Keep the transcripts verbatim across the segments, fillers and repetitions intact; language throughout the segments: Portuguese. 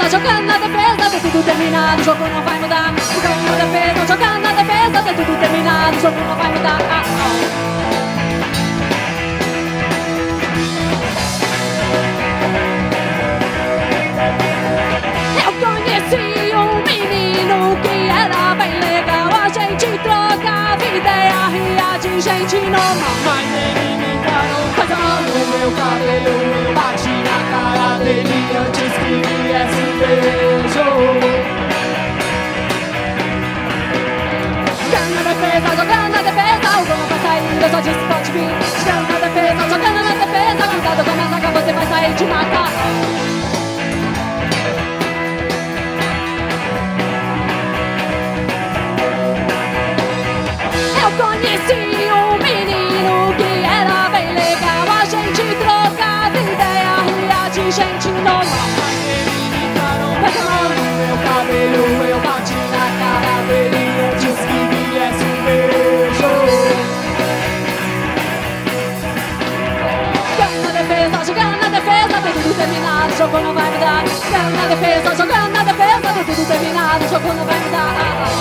jogando na defesa, tá tudo terminado, o jogo não vai mudar. Jogando na defesa, jogando na defesa, tá tudo terminado, o jogo não vai mudar. Ah, ah. Eu conheci um menino que era bem legal. A gente trocava ideia, ria de gente normal. Mas ele me encarou, faz a mão no meu cabelo. Eu bati na cara dele antes que viesse o beijo. Jogando na defesa, jogando na defesa, o gol não vai sair, eu só disse pode vir. Jogando na defesa, jogando na defesa, cuidado com a masaca, você vai sair de matar. Eu conheci um menino que era bem legal. A gente trocava ideia, ria de gente normal. Mas ele me encarou, faz a mão no meu cabelo. Eu bati na cara dele antes que viesse um beijo. Jogando na defesa, jogando na defesa, tá tudo terminado, o jogo não vai mudar. Jogando na defesa, jogando na defesa, tá tudo terminado, o jogo não vai mudar.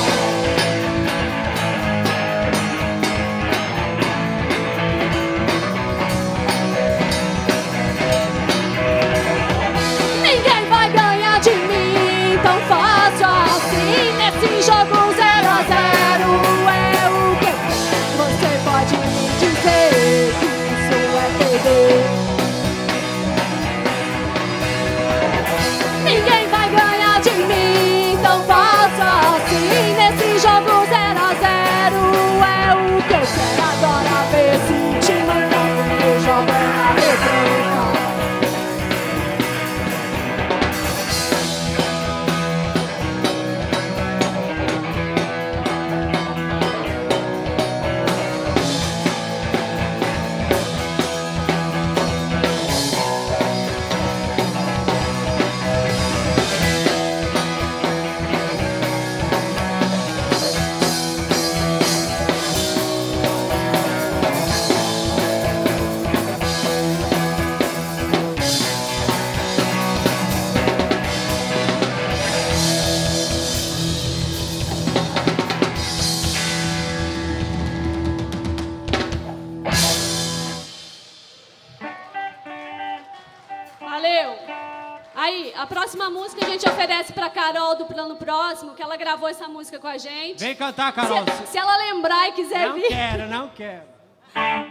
Ninguém vai ganhar de mim tão fácil assim. Nesse jogo zero a zero é o que você pode me dizer que isso é perder. Ninguém vai ganhar de mim tão fácil assim. Nesse jogo zero a zero é o que eu quero agora ver se te mandar eu jogo é na retranca. Valeu! Aí, a próxima música a gente oferece pra Carol do Plano Próximo, que ela gravou essa música com a gente. Vem cantar, Carol. Se, se ela lembrar e quiser Não vir. quero, não quero.